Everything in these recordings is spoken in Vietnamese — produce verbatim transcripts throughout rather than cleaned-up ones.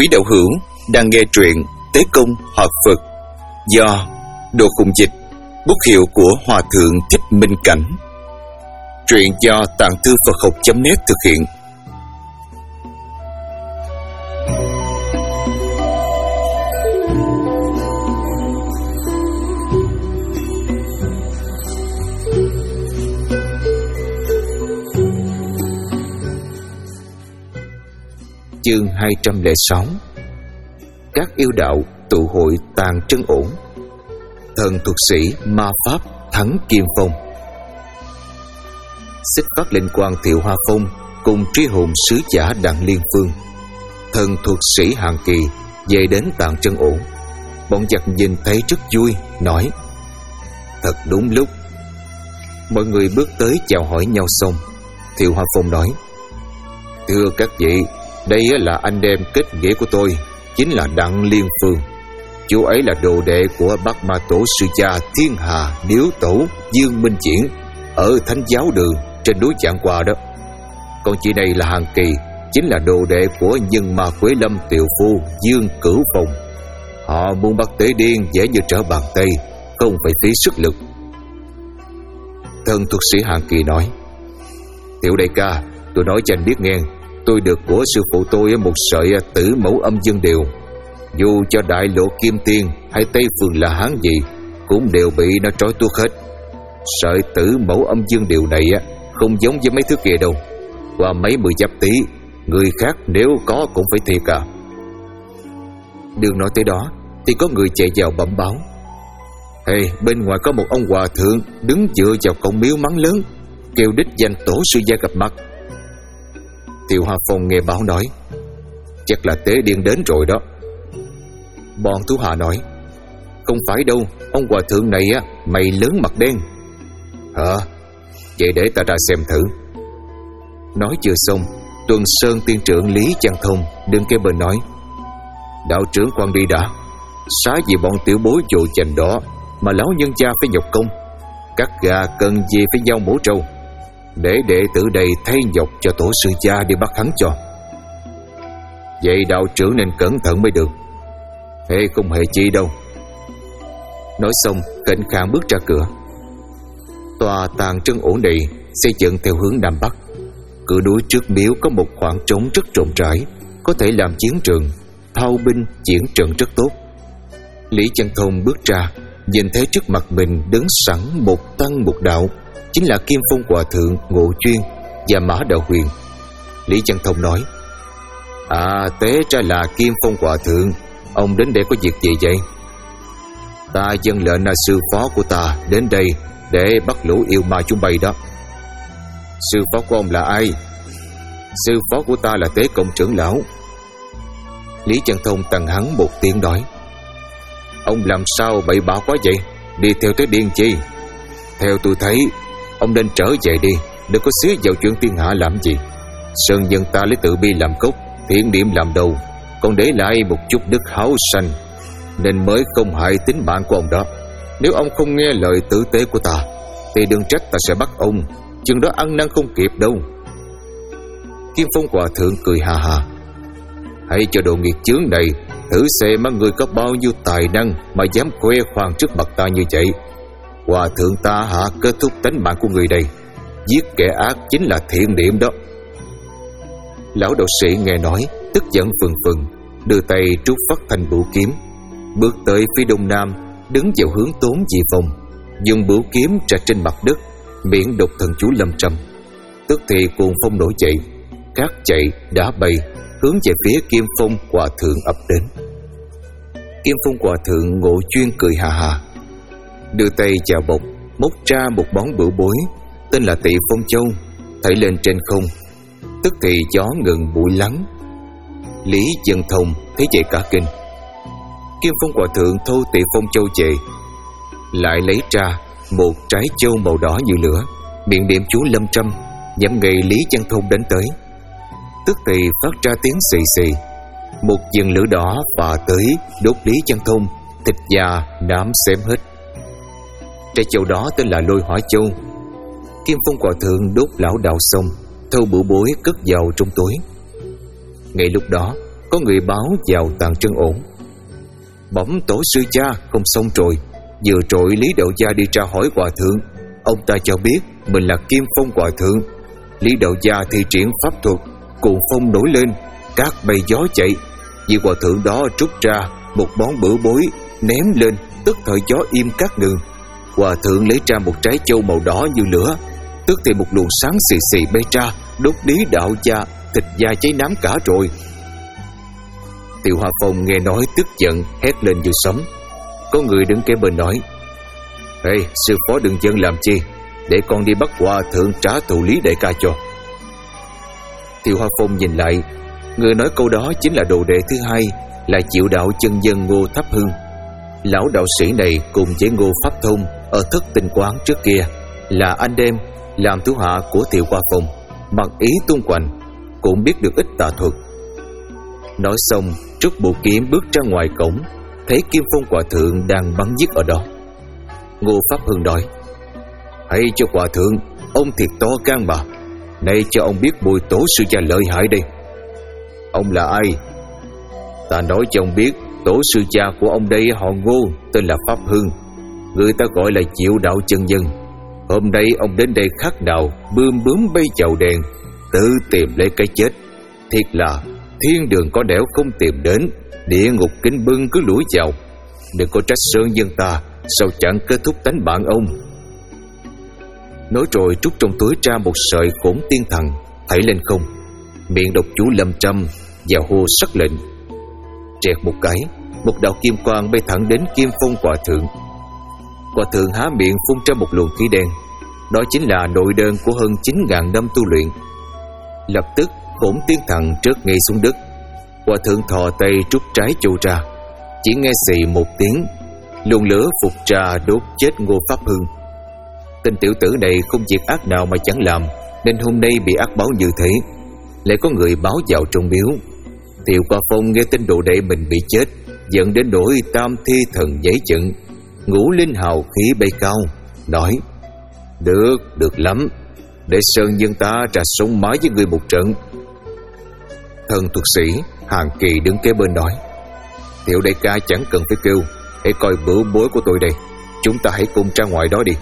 Quý đạo hữu đang nghe truyện Tế Công Hợp Phật do Đồ Khùng Dịch, bút hiệu của Hòa Thượng Thích Minh Cảnh. Truyện do Tạng Thư Phật Học chấm net thực hiện. Chương hai trăm lẻ sáu. Các yêu đạo tụ hội tàn trấn ổn. Thần thuật sĩ ma pháp thắng Kim Phong. Xích Phát Linh Quang Thiệu Hoa Phong cùng trí hồn sứ giả Đặng Liên Phương, thần thuật sĩ Hàng Kỳ về đến tàn trấn ổn. Bọn giặc nhìn thấy rất vui, nói: thật đúng lúc. Mọi người bước tới chào hỏi nhau xong, Thiệu Hoa Phong nói: thưa các vị, đây là anh em kết nghĩa của tôi, chính là Đặng Liên Phương. Chú ấy là đồ đệ của Bát Ma Tổ sư cha Thiên Hà Điếu Tổ Dương Minh Diễn ở Thánh Giáo Đường trên núi Chạng Qua đó. Còn chị này là Hàng Kỳ, chính là đồ đệ của Nhân Ma Quế Lâm Tiều Phu Dương Cửu Phong. Họ muốn bắt Tế Điên dễ như trở bàn tay, không phải phí sức lực. Thần thuật sĩ Hàng Kỳ nói: Tiểu đại ca, tôi nói cho anh biết nghe, tôi được của sư phụ tôi một sợi tử mẫu âm dương điều. Dù cho Đại Lộ Kim Tiên hay Tây Phương là Hán gì cũng đều bị nó trói tuốt hết. Sợi tử mẫu âm dương điều này không giống với mấy thứ kia đâu. Qua mấy mười giáp tí, người khác nếu có cũng phải thiệt à. Đường nói tới đó thì có người chạy vào bẩm báo: hey, bên ngoài có một ông hòa thượng đứng dựa vào cổng miếu mắng lớn, kêu đích danh tổ sư gia gặp mặt. Thiệu Hoa Phong nghe báo nói: chắc là Tế Điên đến rồi đó. Bọn Thú Hạ nói: không phải đâu, ông hòa thượng này á, mày lớn mặt đen. Hả? Vậy để ta ra xem thử. Nói chưa xong, Tuần Sơn tiên trưởng Lý Trang Thông đứng kế bên nói: đạo trưởng quan đi đã. Xá gì bọn tiểu bối dồ chành đó mà lão nhân gia phải nhọc công. Các gà cần gì phải giao mổ trâu, để đệ tử đây thay nhọc cho tổ sư gia đi bắt hắn cho. Vậy đạo trưởng nên cẩn thận mới được. Ê, không hề chi đâu. Nói xong, Khệnh Khang bước ra cửa. Tòa tàn trấn ổn này xây dựng theo hướng Nam Bắc. Cửa núi trước miếu có một khoảng trống rất rộng rãi, có thể làm chiến trường, thao binh diễn trận rất tốt. Lý Chân Thông bước ra, nhìn thấy trước mặt mình đứng sẵn một tăng một đạo, chính là Kim Phong Hòa Thượng Ngộ Chuyên và Mã Đạo Huyền. Lý Chân Thông nói: à, té ra là Kim Phong Hòa Thượng, ông đến đây có việc gì vậy? Ta dâng lệnh là sư phó của ta đến đây để bắt lũ yêu ma chúng bay đó. Sư phó của ông là ai? Sư phó của ta là Tế Công trưởng lão. Lý Chân Thông tặng hắn một tiếng nói: ông làm sao bậy bạ quá vậy? Đi theo Tế Điên chi? Theo tôi thấy, ông nên trở về đi, đừng có xía vào chuyện thiên hạ làm gì. Sơn nhân ta lấy tự bi làm cốc, thiện niệm làm đầu, còn để lại một chút đức háo sanh, nên mới không hại tính mạng của ông đó. Nếu ông không nghe lời tử tế của ta thì đừng trách ta sẽ bắt ông, chừng đó ăn năn không kịp đâu. Kim Phong Hòa Thượng cười hà hà: hãy cho đồ nghiệt chướng này thử xem mà người có bao nhiêu tài năng mà dám khoe khoang trước mặt ta như vậy. Hòa thượng ta hạ kết thúc tánh mạng của người đây, giết kẻ ác chính là thiện niệm đó. Lão đạo sĩ nghe nói tức giận phừng phừng, đưa tay trút phát thành bửu kiếm, bước tới phía đông nam, đứng vào hướng Tốn Dị Phong, dùng bửu kiếm ra trên mặt đất, miệng đọc thần chú lâm trăm. Tức thì cuồng phong nổi dậy, cát chạy đá bay, hướng về phía Kim Phong Hòa Thượng ập đến. Kim Phong Hòa Thượng Ngộ Chuyên cười hà hà, đưa tay chào bọc, móc ra một bóng bửu bối tên là Tị Phong Châu, thảy lên trên không. Tức thì gió ngừng bụi lắng. Lý Chân Thông thấy vậy cả kinh. Kim Phong Hòa Thượng thâu Tị Phong Châu về, lại lấy ra một trái châu màu đỏ như lửa, miệng niệm chú lâm trăm, nhắm ngay Lý Chân Thông đánh tới. Tức thì phát ra tiếng xì xì, một dần lửa đỏ phả tới đốt Lý Chân Thông, thịt da nám xém hết. Trái châu đó tên là Lôi Hỏa Châu. Kim Phong Hòa Thượng đốt lão đạo xong, thâu bửu bối cất vào trong túi. Ngay lúc đó, có người báo vào tàn trân ổn. Bẩm tổ sư cha, không xong rồi. Vừa rồi Lý Đạo Gia đi ra hỏi hòa thượng. Ông ta cho biết mình là Kim Phong hòa thượng. Lý Đạo Gia thi triển pháp thuật, cuồng phong nổi lên, cát bay gió chạy. Vị hòa thượng đó rút ra một món bửu bối ném lên, tức thời gió im cát ngừng. Hòa thượng lấy ra một trái châu màu đỏ như lửa, tức thì một luồng sáng xì xì bay ra, đốt Lý Đạo Gia thịt da cháy nám cả rồi. Tiêu Hoa Phong nghe nói tức giận hét lên như sấm. Có người đứng kế bên nói: Ê, sư phó đừng giận làm chi, để con đi bắt hòa thượng trả thù Lý đại ca cho. Tiêu Hoa Phong nhìn lại, người nói câu đó chính là đồ đệ thứ hai, là Diệu Đạo chân nhân Ngô Tháp Hưng. Lão đạo sĩ này cùng với Ngô Pháp Thông ở Thất Tinh Quán trước kia là anh em, làm thủ hạ của Tiêu Hoa Phong, mặc ý tung hoành, cũng biết được ít tà thuật. Nói xong, rút bộ kiếm bước ra ngoài cổng, thấy Kim Phong hòa thượng đang bắn giết ở đó. Ngô Pháp Hưng nói: Hãy cho hòa thượng, ông thiệt to gan mà. Nay cho ông biết mùi tổ sư cha lợi hại đây. Ông là ai? Ta nói cho ông biết, tổ sư cha của ông đây họ Ngô, tên là Pháp Hưng, người ta gọi là Diệu Đạo chân nhân. Hôm nay ông đến đây khác nào bươm bướm bay chầu đèn, tự tìm lấy cái chết. Thiệt là thiên đường có nẻo không tìm đến, địa ngục kính bưng cứ lủi vào. Đừng có trách sơn dân ta sao chẳng kết thúc tánh bạn ông. Nói rồi trút trong túi ra một sợi khổn tiên thần, thảy lên không, miệng đọc chú lâm trăm và hô sắc lệnh. Trẹt một cái, một đạo kim quang bay thẳng đến Kim Phong hòa thượng. Hòa thượng há miệng phun ra một luồng khí đen, đó chính là nội đơn của hơn chín ngàn năm tu luyện. Lập tức khổn tiên thần rớt ngay xuống đất. Hòa thượng thò tay rút trái châu ra, chỉ nghe xì một tiếng, luồng lửa phục ra đốt chết Ngô Pháp Hưng. Tên tiểu tử này không việc ác nào mà chẳng làm, nên hôm nay bị ác báo như thế. Lại có người báo vào trong miếu. Tiêu Hoa Phong nghe tin đồ đệ mình bị chết, giận đến nỗi tam thi thần nhảy dựng, ngũ linh hào khí bay cao, nói: Được, được lắm, để sơn nhân ta ra sống mái với người một trận. Thần thuật sĩ Hàng Kỳ đứng kế bên nói: Tiểu đại ca chẳng cần phải kêu, hãy coi bửu bối của tôi đây, chúng ta hãy cùng ra ngoài đó đi.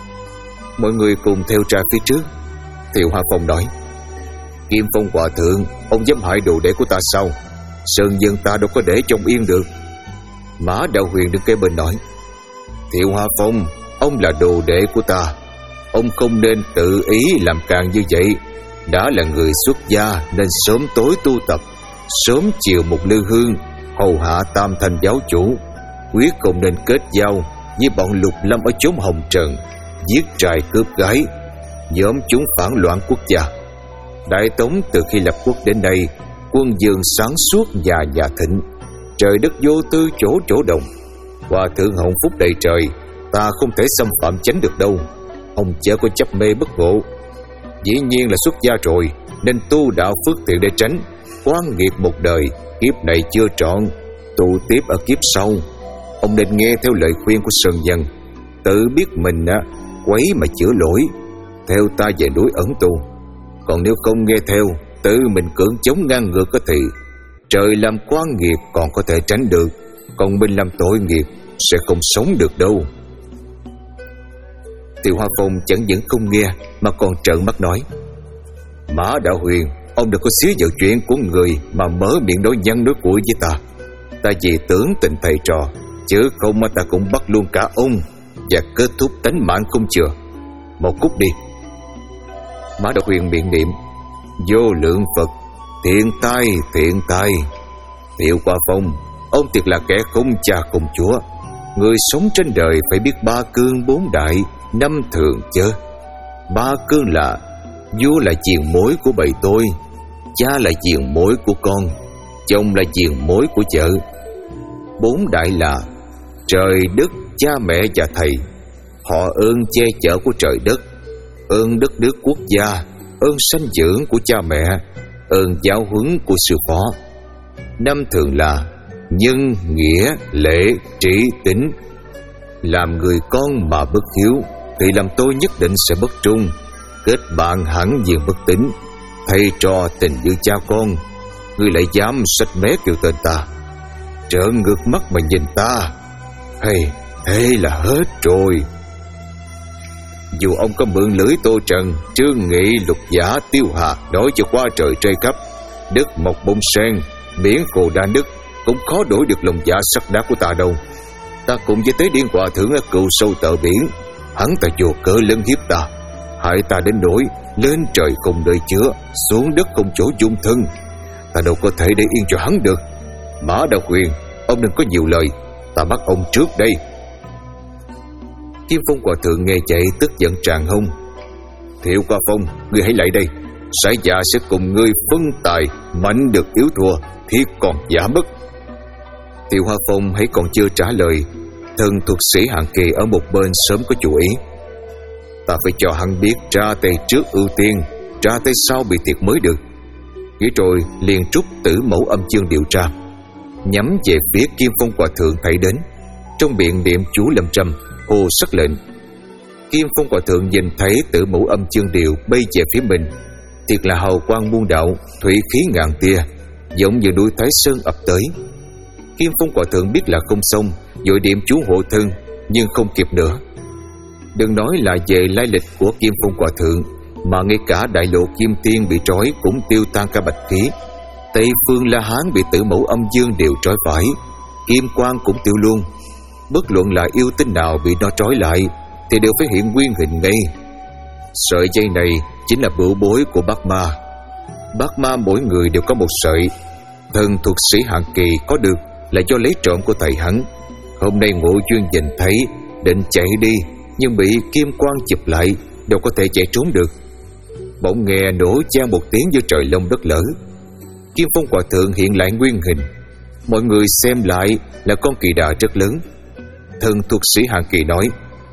Mọi người cùng theo ra phía trước. Tiêu Hoa Phong nói: Kim Phong hòa thượng, ông dám hại đồ đệ của ta sao? Sơn dân ta đâu có để trông yên được. Mã Đạo Huyền đứng kế bên nói: Tiêu Hoa Phong, ông là đồ đệ của ta, ông không nên tự ý làm càng như vậy. Đã là người xuất gia nên sớm tối tu tập, sớm chiều một lư hương, hầu hạ tam thanh giáo chủ, quyết không nên kết giao với bọn Lục Lâm ở chốn hồng trần, giết trai cướp gái, nhóm chúng phản loạn quốc gia. Đại Tống từ khi lập quốc đến nay, quân vương sáng suốt và nhà thịnh, trời đất vô tư chỗ chỗ đồng. Hòa thượng hồng phúc đầy trời, ta không thể xâm phạm tránh được đâu. Ông chớ có chấp mê bất ngộ. Dĩ nhiên là xuất gia rồi, nên tu đạo phước thiện để tránh oan nghiệt một đời. Kiếp này chưa trọn, tu tiếp ở kiếp sau. Ông nên nghe theo lời khuyên của Sơn Dân, tự biết mình á quấy mà chữa lỗi, theo ta về núi ẩn tu. Còn nếu không nghe theo, tự mình cưỡng chống ngang ngược có thì trời làm quan nghiệp còn có thể tránh được, còn mình làm tội nghiệp sẽ không sống được đâu. Tiêu Hoa Phong chẳng những không nghe mà còn trợn mắt nói: Mã Đạo Huyền, ông đừng có xía vào chuyện của người mà mở miệng nói nhăn nói cuội với ta. Ta vì tưởng tình thầy trò, chứ không mà ta cũng bắt luôn cả ông và kết thúc tánh mạng không chừa. Một cút đi. Mã Đạo Huyền miệng niệm: Vô lượng Phật, thiện tai, thiện tai. Tiêu Hoa Phong, ông thiệt là kẻ không cha không chúa. Người sống trên đời phải biết ba cương bốn đại, năm thường chớ. Ba cương là: vua là chiền mối của bầy tôi, cha là chiền mối của con, chồng là chiền mối của vợ. Bốn đại là: trời đất, cha mẹ và thầy. Họ ơn che chở của trời đất, ơn đất nước quốc gia, ơn sanh dưỡng của cha mẹ, ơn giáo huấn của sư phó. Năm thường là: nhân, nghĩa, lễ, trí, tính. Làm người con mà bất hiếu thì làm tôi nhất định sẽ bất trung, kết bạn hẳn diện bất tín. Thầy trò tình như cha con, ngươi lại dám xách mé kêu tên ta, trợn ngược mắt mà nhìn ta. Hay thế là hết rồi. Dù ông có mượn lưỡi Tô Trần, Trương Nghị, Lục Giả, Tiêu Hà nói cho qua trời trây khắp, đất mọc bông sen, miễn khô đa nứt, cũng khó đổi được lòng dạ sắt đá của ta đâu. Ta cùng với Tế Điên Hòa Thượng ở cựu sâu tợ biển, hắn ta vô cớ lấn hiếp ta, hại ta đến nỗi lên trời không nơi chứa, xuống đất không chỗ dung thân. Ta đâu có thể để yên cho hắn được. Mã Đào Huyền, ông đừng có nhiều lời, ta bắt ông trước đây. Kim Phong Hòa Thượng nghe vậy tức giận tràn hông. Thiệu Qua Phong, ngươi hãy lại đây, Sái Dạ sẽ cùng ngươi phân tài, mạnh được yếu thua, thiết còn giả mất. Thiệu Hoa Phong hãy còn chưa trả lời, thần thuật sĩ hạng kỳ ở một bên sớm có chủ ý. Ta phải cho hắn biết ra tay trước ưu tiên, ra tay sau bị thiệt mới được. Nghĩ rồi liền trút Tử Mẫu Âm chương điều tra, nhắm về phía Kim Phong Hòa Thượng thảy đến, trong miệng niệm chú lâm trăm, hồ sắc lệnh. Kim Phong Hòa Thượng nhìn thấy Tử Mẫu Âm chương điều bay về phía mình, thiệt là hào quang muôn đạo, thủy khí ngàn tia, giống như núi Thái Sơn ập tới. Kim Phong Hòa Thượng biết là không xong, vội niệm chú hộ thân, nhưng không kịp nữa. Đừng nói là về lai lịch của Kim Phong Hòa Thượng, mà ngay cả đại lộ Kim Tiên bị trói cũng tiêu tan cả bạch khí. Tây Phương La Hán bị Tử Mẫu Âm dương đều trói phải, Kim Quang cũng tiêu luôn. Bất luận là yêu tinh nào bị nó trói lại thì đều phải hiện nguyên hình ngay. Sợi dây này chính là bửu bối của Bát Ma. Bát Ma mỗi người đều có một sợi. Thần thuật sĩ hạng kỳ có được là do lấy trộm của thầy hắn. Hôm nay ngộ duyên nhìn thấy, định chạy đi, nhưng bị Kim Quang chụp lại, đâu có thể chạy trốn được. Bỗng nghe nổ chan một tiếng như trời long đất lở. Kim Phong Hòa Thượng hiện lại nguyên hình. Mọi người xem lại là con kỳ đà rất lớn. Thần thuật sĩ hạng kỳ nói: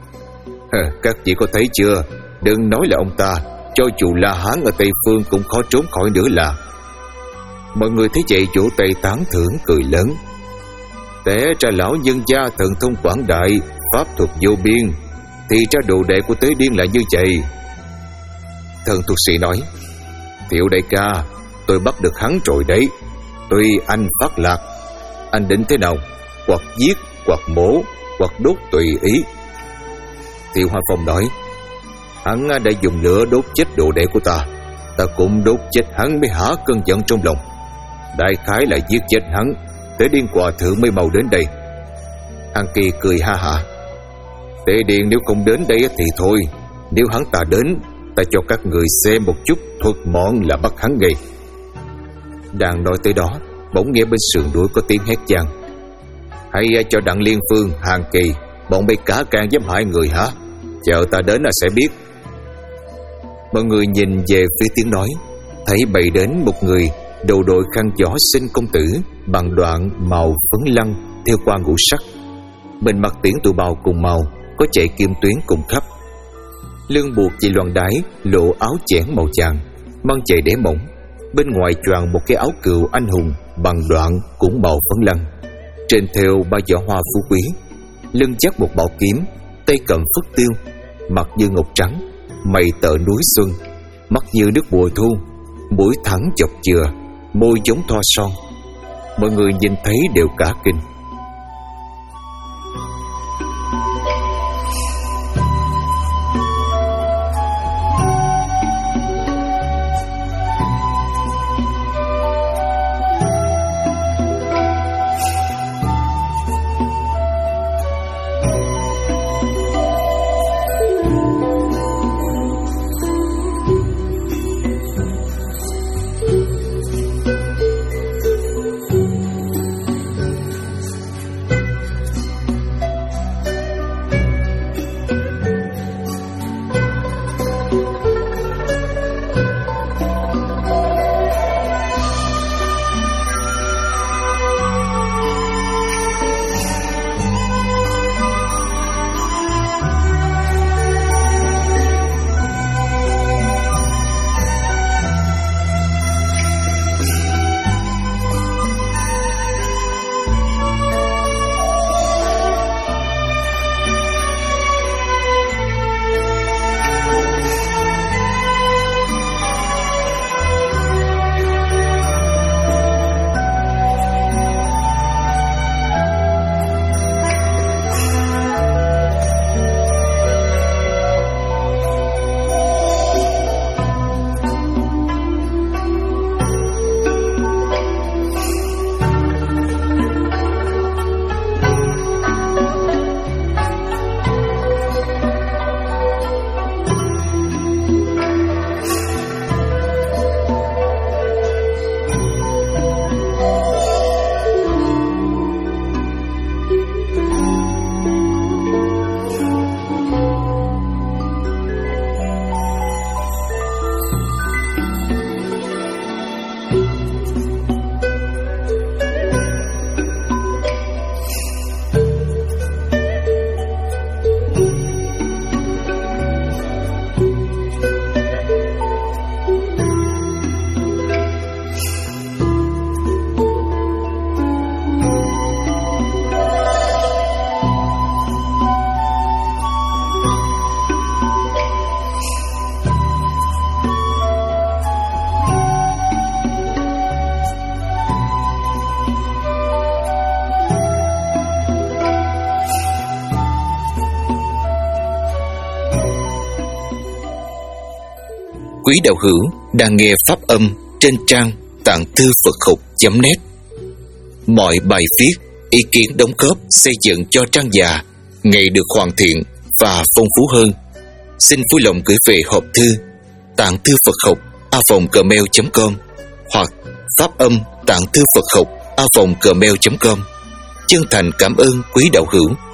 các vị có thấy chưa, đừng nói là ông ta, cho dù La Hán ở Tây Phương cũng khó trốn khỏi nữa là. Mọi người thấy vậy vỗ tay tán thưởng cười lớn. Té ra lão nhân gia thần thông quảng đại, pháp thuật vô biên, thì ra đồ đệ của Tế Điên là như vậy. Thần thuật sĩ nói: Thiệu đại ca, tôi bắt được hắn rồi đấy. Tuy anh phát lạc, anh định thế nào, hoặc giết, hoặc mổ, hoặc đốt tùy ý. Thiệu Hoa Phong nói: hắn đã dùng lửa đốt chết đồ đệ của ta, ta cũng đốt chết hắn mới hả cơn giận trong lòng. Đại khái là giết chết hắn, Tế Điên Hòa Thượng mới mau đến đây. Hạng Kỳ cười ha hả: Tế Điên nếu không đến đây thì thôi, nếu hắn ta đến, ta cho các người xem một chút thuật mọn là bắt hắn ngay. Đang nói tới đó, bỗng nghe bên sườn đuổi có tiếng hét vang: hay cho Đặng Liên Phương, Hạng Kỳ, bọn bay cả can dám hại người hả? Chờ ta đến là sẽ biết. Mọi người nhìn về phía tiếng nói, thấy bày đến một người đầu đội khăn gió sinh công tử bằng đoạn màu phấn lăng theo qua ngũ sắc, bên mặt tiễn tụ bào cùng màu, có chạy kim tuyến cùng khắp, lưng buộc chỉ loàn đái, lộ áo chẽn màu vàng, mang chạy để mỏng, bên ngoài choàng một cái áo cừu anh hùng bằng đoạn cũng màu phấn lăng, trên theo ba giỏ hoa phú quý, lưng chắc một bảo kiếm, tay cầm phất tiêu, mặt như ngọc trắng, mày tợ núi xuân, mắt như nước mùa thu, mũi thẳng chọc chừa, môi giống thoa son. Mọi người nhìn thấy đều cả kinh. quý đạo hữu đang nghe pháp âm trên trang tạng thư Phật học chấm net. Mọi bài viết, ý kiến đóng góp xây dựng cho trang già ngày được hoàn thiện và phong phú hơn. Xin vui lòng gửi về hộp thư tạng thư Phật học a vòng gmail chấm com hoặc pháp âm tạng thư Phật học a vòng gmail chấm com. Chân thành cảm ơn quý đạo hữu.